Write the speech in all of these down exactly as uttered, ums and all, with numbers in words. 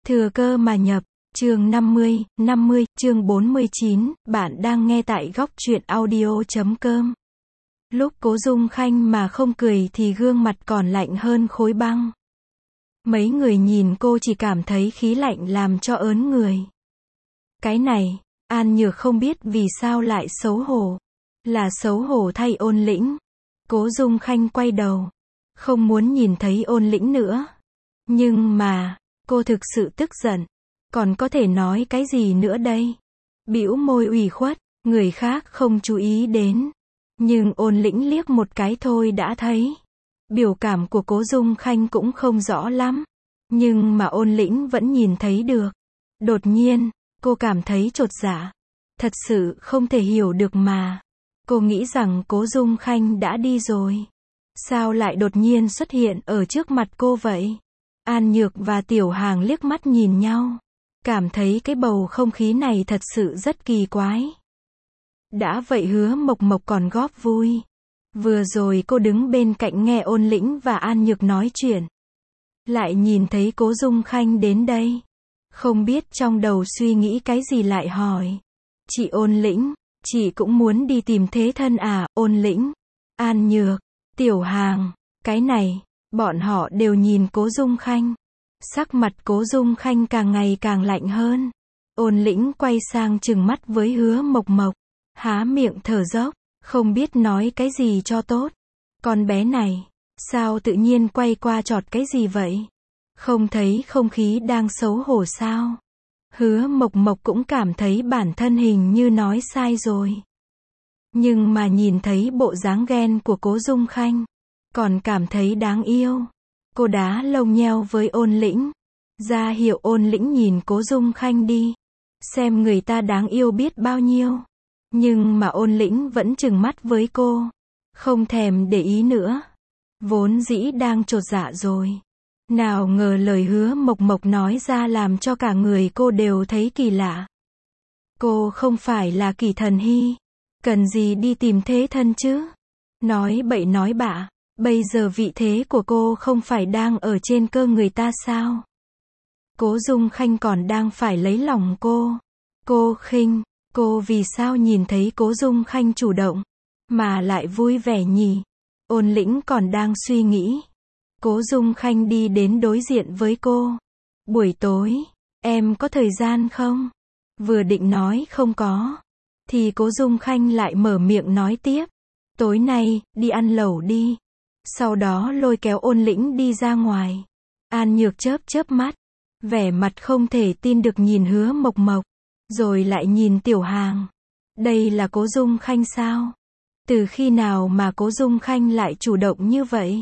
Thừa cơ mà nhập, chương năm mươi, năm mươi, chương bốn mươi chín, bạn đang nghe tại góc truyện audio chấm com. Lúc Cố Dung Khanh mà không cười thì gương mặt còn lạnh hơn khối băng. Mấy người nhìn cô chỉ cảm thấy khí lạnh làm cho ớn người. Cái này, An Nhược không biết vì sao lại xấu hổ. Là xấu hổ thay Ôn Lĩnh. Cố Dung Khanh quay đầu. Không muốn nhìn thấy Ôn Lĩnh nữa. Nhưng mà, cô thực sự tức giận. Còn có thể nói cái gì nữa đây? Bĩu môi ủy khuất, người khác không chú ý đến. Nhưng Ôn Lĩnh liếc một cái thôi đã thấy. Biểu cảm của Cố Dung Khanh cũng không rõ lắm. Nhưng mà Ôn Lĩnh vẫn nhìn thấy được. Đột nhiên, cô cảm thấy chột dạ. Thật sự không thể hiểu được mà. Cô nghĩ rằng Cố Dung Khanh đã đi rồi. Sao lại đột nhiên xuất hiện ở trước mặt cô vậy? An Nhược và Tiểu Hàng liếc mắt nhìn nhau. Cảm thấy cái bầu không khí này thật sự rất kỳ quái. Đã vậy Hứa Mộc Mộc còn góp vui. Vừa rồi cô đứng bên cạnh nghe Ôn Lĩnh và An Nhược nói chuyện. Lại nhìn thấy Cố Dung Khanh đến đây. Không biết trong đầu suy nghĩ cái gì lại hỏi. Chị Ôn Lĩnh, chị cũng muốn đi tìm thế thân à? Ôn Lĩnh, An Nhược, Tiểu Hàng, cái này, bọn họ đều nhìn Cố Dung Khanh. Sắc mặt Cố Dung Khanh càng ngày càng lạnh hơn. Ôn Lĩnh quay sang trừng mắt với Hứa Mộc Mộc. Há miệng thở dốc, không biết nói cái gì cho tốt. Con bé này, sao tự nhiên quay qua chọt cái gì vậy? Không thấy không khí đang xấu hổ sao? Hứa Mộc Mộc cũng cảm thấy bản thân hình như nói sai rồi. Nhưng mà nhìn thấy bộ dáng ghen của Cố Dung Khanh, còn cảm thấy đáng yêu. Cô đá lông nheo với Ôn Lĩnh. Ra hiệu Ôn Lĩnh nhìn Cố Dung Khanh đi. Xem người ta đáng yêu biết bao nhiêu. Nhưng mà Ôn Lĩnh vẫn trừng mắt với cô. Không thèm để ý nữa. Vốn dĩ đang chột dạ rồi. Nào ngờ lời Hứa Mộc Mộc nói ra làm cho cả người cô đều thấy kỳ lạ. Cô không phải là Kỳ Thần Hy. Cần gì đi tìm thế thân chứ? Nói bậy nói bạ. Bây giờ vị thế của cô không phải đang ở trên cơ người ta sao? Cố Dung Khanh còn đang phải lấy lòng cô. Cô khinh, cô vì sao nhìn thấy Cố Dung Khanh chủ động, mà lại vui vẻ nhỉ? Ôn Lĩnh còn đang suy nghĩ. Cố Dung Khanh đi đến đối diện với cô. Buổi tối, em có thời gian không? Vừa định nói không có, thì Cố Dung Khanh lại mở miệng nói tiếp. Tối nay, đi ăn lẩu đi. Sau đó lôi kéo Ôn Lĩnh đi ra ngoài. An Nhược chớp chớp mắt. Vẻ mặt không thể tin được nhìn Hứa Mộc Mộc. Rồi lại nhìn Tiểu Hàng. Đây là Cố Dung Khanh sao? Từ khi nào mà Cố Dung Khanh lại chủ động như vậy?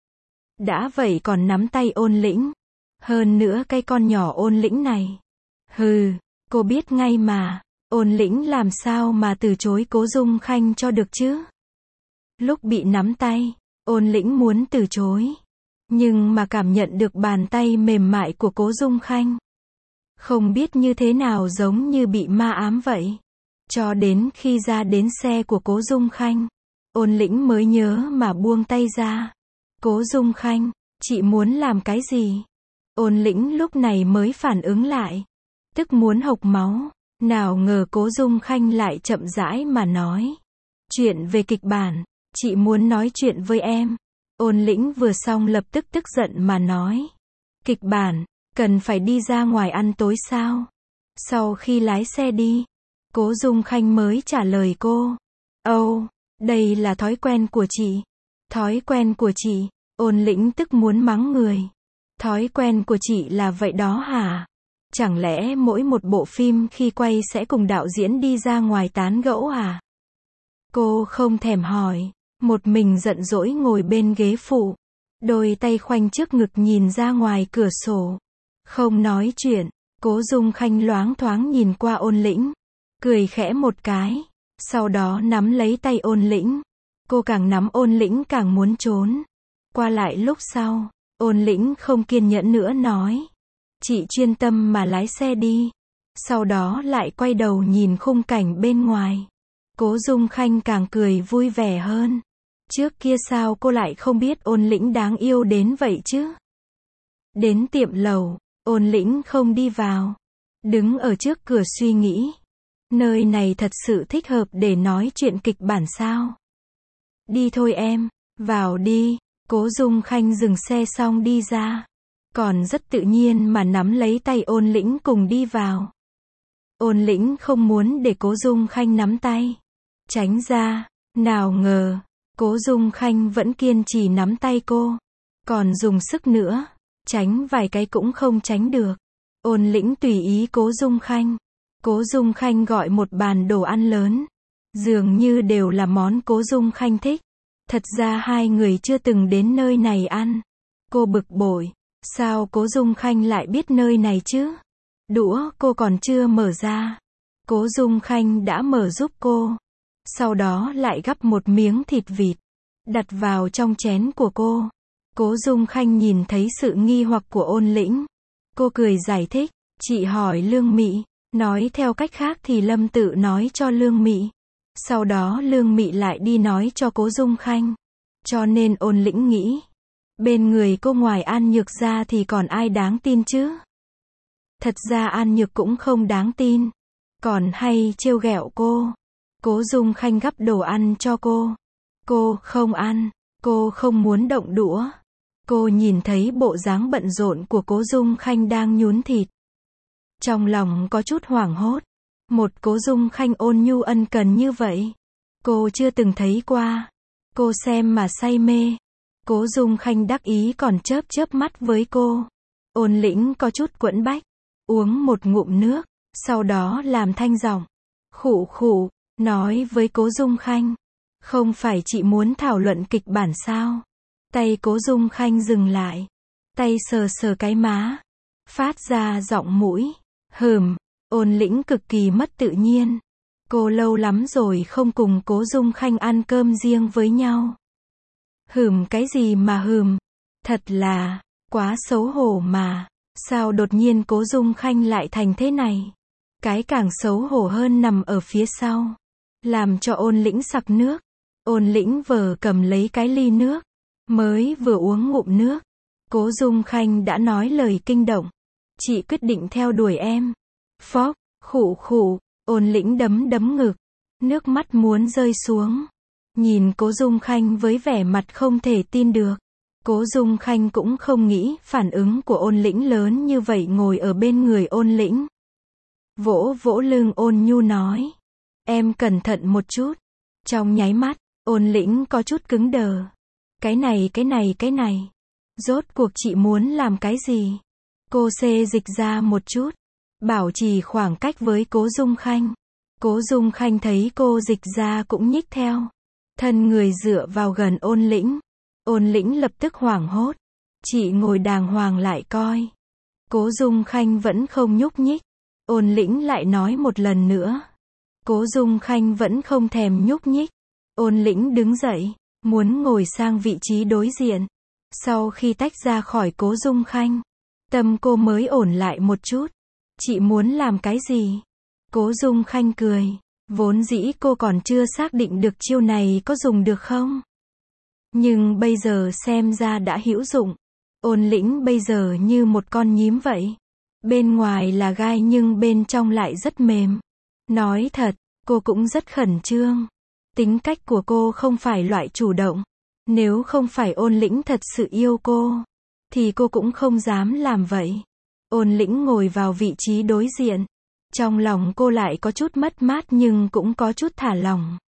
Đã vậy còn nắm tay Ôn Lĩnh. Hơn nữa cái con nhỏ Ôn Lĩnh này. Hừ, cô biết ngay mà. Ôn Lĩnh làm sao mà từ chối Cố Dung Khanh cho được chứ? Lúc bị nắm tay, Ôn Lĩnh muốn từ chối. Nhưng mà cảm nhận được bàn tay mềm mại của Cố Dung Khanh. Không biết như thế nào giống như bị ma ám vậy. Cho đến khi ra đến xe của Cố Dung Khanh, Ôn Lĩnh mới nhớ mà buông tay ra. Cố Dung Khanh, chị muốn làm cái gì? Ôn Lĩnh lúc này mới phản ứng lại. Tức muốn hộc máu. Nào ngờ Cố Dung Khanh lại chậm rãi mà nói. Chuyện về kịch bản, chị muốn nói chuyện với em. Ôn Lĩnh vừa xong lập tức tức giận mà nói. Kịch bản, cần phải đi ra ngoài ăn tối sao? Sau khi lái xe đi, Cố Dung Khanh mới trả lời cô. Âu, oh, đây là thói quen của chị. Thói quen của chị? Ôn Lĩnh tức muốn mắng người. Thói quen của chị là vậy đó hả? Chẳng lẽ mỗi một bộ phim khi quay sẽ cùng đạo diễn đi ra ngoài tán gẫu à? Cô không thèm hỏi. Một mình giận dỗi ngồi bên ghế phụ. Đôi tay khoanh trước ngực nhìn ra ngoài cửa sổ. Không nói chuyện. Cố Dung Khanh loáng thoáng nhìn qua Ôn Lĩnh. Cười khẽ một cái. Sau đó nắm lấy tay Ôn Lĩnh. Cô càng nắm Ôn Lĩnh càng muốn trốn. Qua lại lúc sau, Ôn Lĩnh không kiên nhẫn nữa nói. Chị chuyên tâm mà lái xe đi. Sau đó lại quay đầu nhìn khung cảnh bên ngoài. Cố Dung Khanh càng cười vui vẻ hơn. Trước kia sao cô lại không biết Ôn Lĩnh đáng yêu đến vậy chứ? Đến tiệm lẩu, Ôn Lĩnh không đi vào. Đứng ở trước cửa suy nghĩ. Nơi này thật sự thích hợp để nói chuyện kịch bản sao? Đi thôi em, vào đi. Cố Dung Khanh dừng xe xong đi ra. Còn rất tự nhiên mà nắm lấy tay Ôn Lĩnh cùng đi vào. Ôn Lĩnh không muốn để Cố Dung Khanh nắm tay. Tránh ra, nào ngờ, Cố Dung Khanh vẫn kiên trì nắm tay cô. Còn dùng sức nữa, tránh vài cái cũng không tránh được. Ôn Lĩnh tùy ý Cố Dung Khanh. Cố Dung Khanh gọi một bàn đồ ăn lớn. Dường như đều là món Cố Dung Khanh thích. Thật ra hai người chưa từng đến nơi này ăn. Cô bực bội. Sao Cố Dung Khanh lại biết nơi này chứ? Đũa cô còn chưa mở ra. Cố Dung Khanh đã mở giúp cô. Sau đó lại gắp một miếng thịt vịt. Đặt vào trong chén của cô. Cố Dung Khanh nhìn thấy sự nghi hoặc của Ôn Lĩnh. Cô cười giải thích. Chị hỏi Lương Mị. Nói theo cách khác thì Lâm tự nói cho Lương Mị. Sau đó Lương Mị lại đi nói cho Cố Dung Khanh. Cho nên Ôn Lĩnh nghĩ. Bên người cô ngoài An Nhược ra thì còn ai đáng tin chứ? Thật ra An Nhược cũng không đáng tin. Còn hay trêu ghẹo cô. Cố Dung Khanh gắp đồ ăn cho cô. Cô không ăn. Cô không muốn động đũa. Cô nhìn thấy bộ dáng bận rộn của Cố Dung Khanh đang nhún thịt. Trong lòng có chút hoảng hốt. Một Cố Dung Khanh ôn nhu ân cần như vậy. Cô chưa từng thấy qua. Cô xem mà say mê. Cố Dung Khanh đắc ý còn chớp chớp mắt với cô. Ôn Lĩnh có chút quẫn bách. Uống một ngụm nước. Sau đó làm thanh giọng. Khụ khụ. Nói với Cố Dung Khanh. Không phải chị muốn thảo luận kịch bản sao? Tay Cố Dung Khanh dừng lại. Tay sờ sờ cái má. Phát ra giọng mũi. Hừm. Ôn Lĩnh cực kỳ mất tự nhiên. Cô lâu lắm rồi không cùng Cố Dung Khanh ăn cơm riêng với nhau. Hừm cái gì mà hừm? Thật là, quá xấu hổ mà. Sao đột nhiên Cố Dung Khanh lại thành thế này? Cái càng xấu hổ hơn nằm ở phía sau. Làm cho Ôn Lĩnh sặc nước. Ôn Lĩnh vờ cầm lấy cái ly nước. Mới vừa uống ngụm nước. Cố Dung Khanh đã nói lời kinh động. Chị quyết định theo đuổi em. Phóc, khụ khụ. Ôn Lĩnh đấm đấm ngực. Nước mắt muốn rơi xuống. Nhìn Cố Dung Khanh với vẻ mặt không thể tin được. Cố Dung Khanh cũng không nghĩ phản ứng của Ôn Lĩnh lớn như vậy, ngồi ở bên người Ôn Lĩnh. Vỗ vỗ lưng Ôn nhu nói. Em cẩn thận một chút. Trong nháy mắt, Ôn Lĩnh có chút cứng đờ. Cái này cái này cái này. Rốt cuộc chị muốn làm cái gì? Cô xê dịch ra một chút. Bảo trì khoảng cách với Cố Dung Khanh. Cố Dung Khanh thấy cô dịch ra cũng nhích theo. Thân người dựa vào gần Ôn Lĩnh. Ôn Lĩnh lập tức hoảng hốt. Chị ngồi đàng hoàng lại coi. Cố Dung Khanh vẫn không nhúc nhích. Ôn Lĩnh lại nói một lần nữa. Cố Dung Khanh vẫn không thèm nhúc nhích. Ôn Lĩnh đứng dậy, muốn ngồi sang vị trí đối diện. Sau khi tách ra khỏi Cố Dung Khanh, tâm cô mới ổn lại một chút. Chị muốn làm cái gì? Cố Dung Khanh cười. Vốn dĩ cô còn chưa xác định được chiêu này có dùng được không. Nhưng bây giờ xem ra đã hữu dụng. Ôn Lĩnh bây giờ như một con nhím vậy. Bên ngoài là gai nhưng bên trong lại rất mềm. Nói thật, cô cũng rất khẩn trương. Tính cách của cô không phải loại chủ động. Nếu không phải Ôn Lĩnh thật sự yêu cô, thì cô cũng không dám làm vậy. Ôn Lĩnh ngồi vào vị trí đối diện. Trong lòng cô lại có chút mất mát nhưng cũng có chút thả lỏng.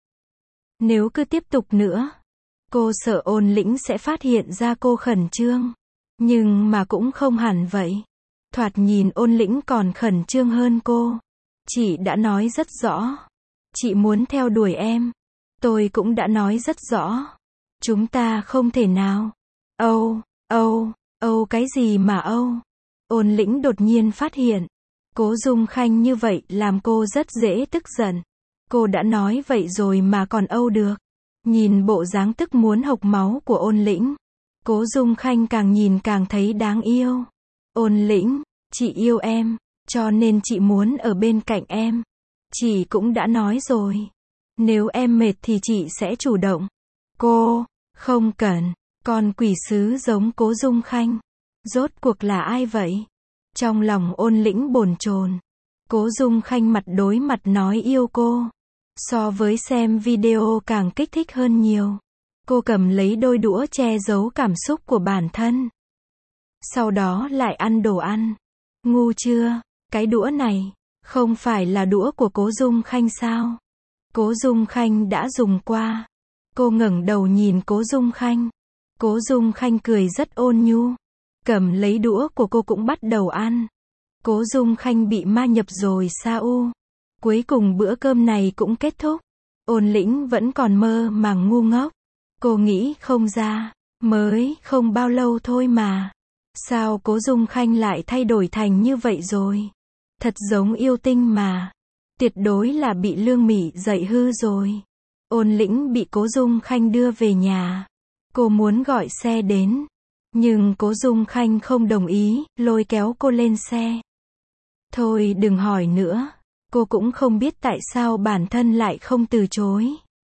Nếu cứ tiếp tục nữa, cô sợ Ôn Lĩnh sẽ phát hiện ra cô khẩn trương. Nhưng mà cũng không hẳn vậy. Thoạt nhìn Ôn Lĩnh còn khẩn trương hơn cô. Chị đã nói rất rõ. Chị muốn theo đuổi em. Tôi cũng đã nói rất rõ. Chúng ta không thể nào. Âu, âu, âu cái gì mà âu? Ôn Lĩnh đột nhiên phát hiện. Cố Dung Khanh như vậy làm cô rất dễ tức giận. Cô đã nói vậy rồi mà còn âu được. Nhìn bộ dáng tức muốn hộc máu của Ôn Lĩnh. Cố Dung Khanh càng nhìn càng thấy đáng yêu. Ôn Lĩnh, chị yêu em, cho nên chị muốn ở bên cạnh em. Chị cũng đã nói rồi. Nếu em mệt thì chị sẽ chủ động. Cô, không cần. Con quỷ sứ giống Cố Dung Khanh. Rốt cuộc là ai vậy? Trong lòng Ôn Lĩnh bồn chồn. Cố Dung Khanh mặt đối mặt nói yêu cô. So với xem video càng kích thích hơn nhiều. Cô cầm lấy đôi đũa che giấu cảm xúc của bản thân. Sau đó lại ăn đồ ăn. Ngu chưa? Cái đũa này, không phải là đũa của Cố Dung Khanh sao? Cố Dung Khanh đã dùng qua. Cô ngẩng đầu nhìn Cố Dung Khanh. Cố Dung Khanh cười rất ôn nhu. Cầm lấy đũa của cô cũng bắt đầu ăn. Cố Dung Khanh bị ma nhập rồi sao u. Cuối cùng bữa cơm này cũng kết thúc. Ôn Lĩnh vẫn còn mơ màng ngu ngốc. Cô nghĩ không ra. Mới không bao lâu thôi mà. Sao Cố Dung Khanh lại thay đổi thành như vậy rồi? Thật giống yêu tinh mà. Tuyệt đối là bị Lương Mỹ dạy hư rồi. Ôn Lĩnh bị Cố Dung Khanh đưa về nhà. Cô muốn gọi xe đến. Nhưng Cố Dung Khanh không đồng ý, lôi kéo cô lên xe. Thôi đừng hỏi nữa. Cô cũng không biết tại sao bản thân lại không từ chối.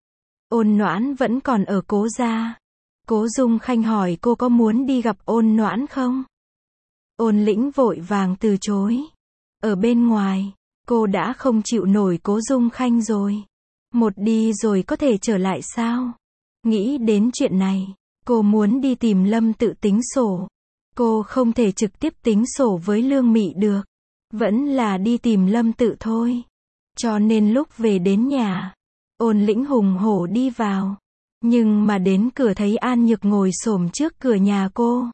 Ôn Noãn vẫn còn ở Cố gia. Cố Dung Khanh hỏi cô có muốn đi gặp Ôn Noãn không? Ôn Lĩnh vội vàng từ chối. Ở bên ngoài, cô đã không chịu nổi Cố Dung Khanh rồi. Một đi rồi có thể trở lại sao? Nghĩ đến chuyện này, cô muốn đi tìm Lâm Tự tính sổ. Cô không thể trực tiếp tính sổ với Lương Mỹ được. Vẫn là đi tìm Lâm Tự thôi. Cho nên lúc về đến nhà, Ôn Lĩnh hùng hổ đi vào. Nhưng mà đến cửa thấy An Nhược ngồi xổm trước cửa nhà cô.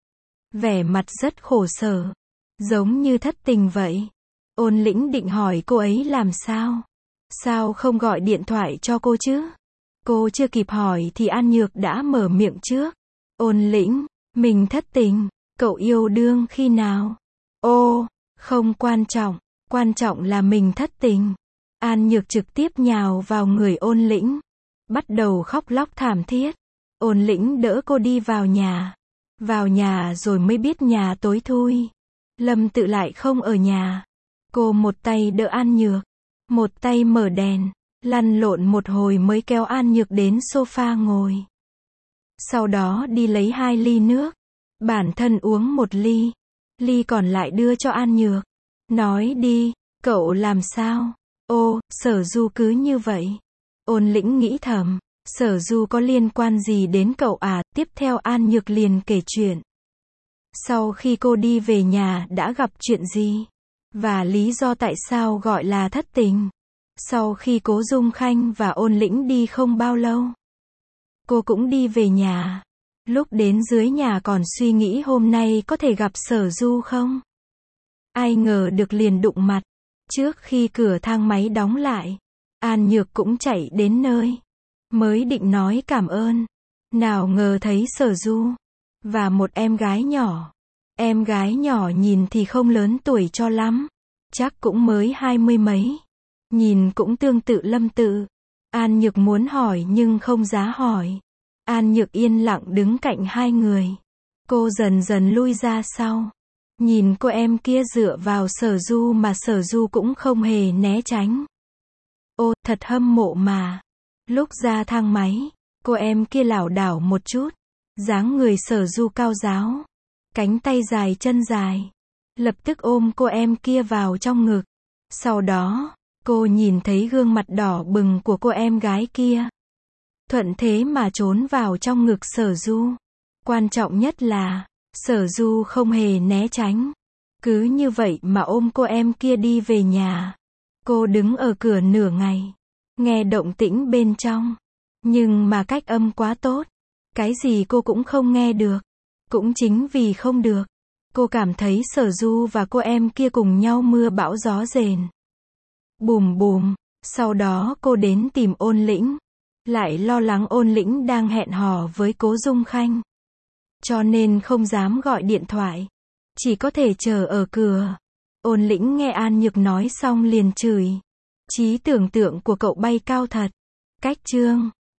Vẻ mặt rất khổ sở. Giống như thất tình vậy. Ôn Lĩnh định hỏi cô ấy làm sao. Sao không gọi điện thoại cho cô chứ? Cô chưa kịp hỏi thì An Nhược đã mở miệng trước. Ôn Lĩnh, mình thất tình. Cậu yêu đương khi nào? Ô, không quan trọng. Quan trọng là mình thất tình. An Nhược trực tiếp nhào vào người Ôn Lĩnh. Bắt đầu khóc lóc thảm thiết. Ôn Lĩnh đỡ cô đi vào nhà. Vào nhà rồi mới biết nhà tối thui. Lâm Tự lại không ở nhà. Cô một tay đỡ An Nhược. Một tay mở đèn. Lăn lộn một hồi mới kéo An Nhược đến sofa ngồi. Sau đó đi lấy hai ly nước. Bản thân uống một ly. Ly còn lại đưa cho An Nhược. Nói đi, cậu làm sao? Ô, Sở Du cứ như vậy. Ôn Lĩnh nghĩ thầm. Sở Du có liên quan gì đến cậu à? Tiếp theo An Nhược liền kể chuyện. Sau khi cô đi về nhà đã gặp chuyện gì? Và lý do tại sao gọi là thất tình? Sau khi Cố Dung Khanh và Ôn Lĩnh đi không bao lâu, cô cũng đi về nhà. Lúc đến dưới nhà còn suy nghĩ hôm nay có thể gặp Sở Du không? Ai ngờ được liền đụng mặt. Trước khi cửa thang máy đóng lại, An Nhược cũng chạy đến nơi. Mới định nói cảm ơn. Nào ngờ thấy Sở Du và một em gái nhỏ. Em gái nhỏ nhìn thì không lớn tuổi cho lắm. Chắc cũng mới hai mươi mấy. Nhìn cũng tương tự Lâm Tự. An Nhược muốn hỏi nhưng không dám hỏi. An Nhược yên lặng đứng cạnh hai người. Cô dần dần lui ra sau. Nhìn cô em kia dựa vào Sở Du mà Sở Du cũng không hề né tránh. Ô, thật hâm mộ mà. Lúc ra thang máy, cô em kia lảo đảo một chút. Dáng người Sở Du cao ráo. Cánh tay dài chân dài. Lập tức ôm cô em kia vào trong ngực. Sau đó, cô nhìn thấy gương mặt đỏ bừng của cô em gái kia. Thuận thế mà trốn vào trong ngực Sở Du. Quan trọng nhất là, Sở Du không hề né tránh. Cứ như vậy mà ôm cô em kia đi về nhà. Cô đứng ở cửa nửa ngày. Nghe động tĩnh bên trong. Nhưng mà cách âm quá tốt. Cái gì cô cũng không nghe được. Cũng chính vì không được. Cô cảm thấy Sở Du và cô em kia cùng nhau mưa bão gió rền. Bùm bùm. Sau đó cô đến tìm Ôn Lĩnh. Lại lo lắng Ôn Lĩnh đang hẹn hò với Cố Dung Khanh. Cho nên không dám gọi điện thoại. Chỉ có thể chờ ở cửa. Ôn Lĩnh nghe An Nhược nói xong liền chửi. Trí tưởng tượng của cậu bay cao thật. Cách chương.